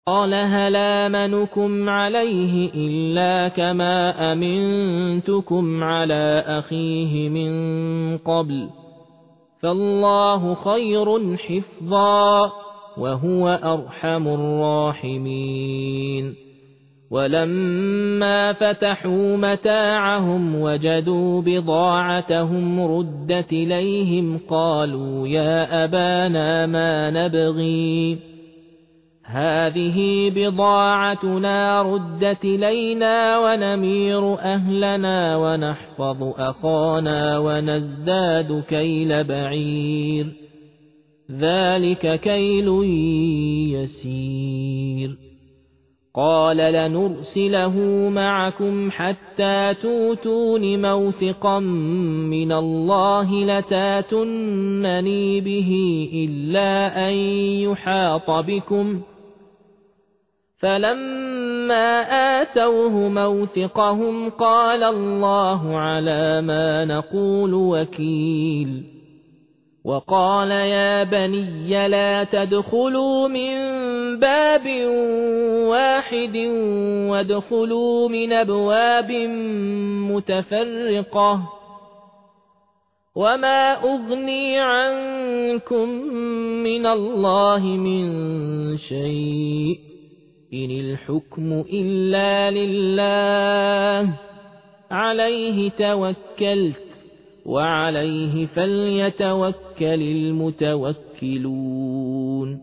قال هل آمنكم عليه إلا كما أمنتكم على أخيه من قبل فالله خير حفظا وهو أرحم الراحمين ولما فتحوا متاعهم وجدوا بضاعتهم ردت إليهم قالوا يا أبانا ما نبغي هذه بضاعتنا ردت إلينا ونمير أهلنا ونحفظ أخانا ونزداد كيل بعير ذلك كيل يسير قال لنرسله معكم حتى توتون موثقا من الله لتاتونني به إلا أن يحاط بكم فلما آتوه موثقهم قال الله على ما نقول وكيل وقال يا بني لا تدخلوا من باب واحد وادخلوا من أبواب متفرقة وما أغني عنكم من الله من شيء إن الحكم إلا لله عليه توكلت وعليه فليتوكل المتوكلون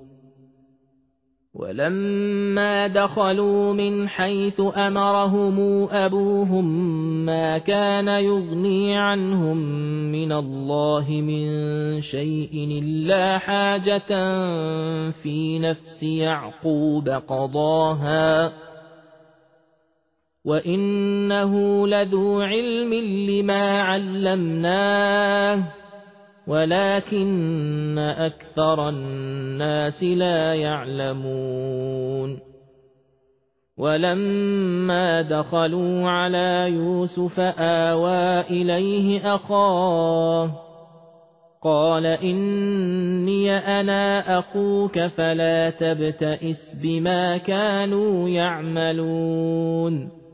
ولما دخلوا من حيث أمرهم أبوهم ما كان يغني عنهم من الله من شيء إلا حاجة في نفس يعقوب قضاها وإنه لذو علم لما علمناه ولكن أكثر الناس لا يعلمون ولما دخلوا على يوسف آوى إليه أخاه قال إني أنا أخوك فلا تبتئس بما كانوا يعملون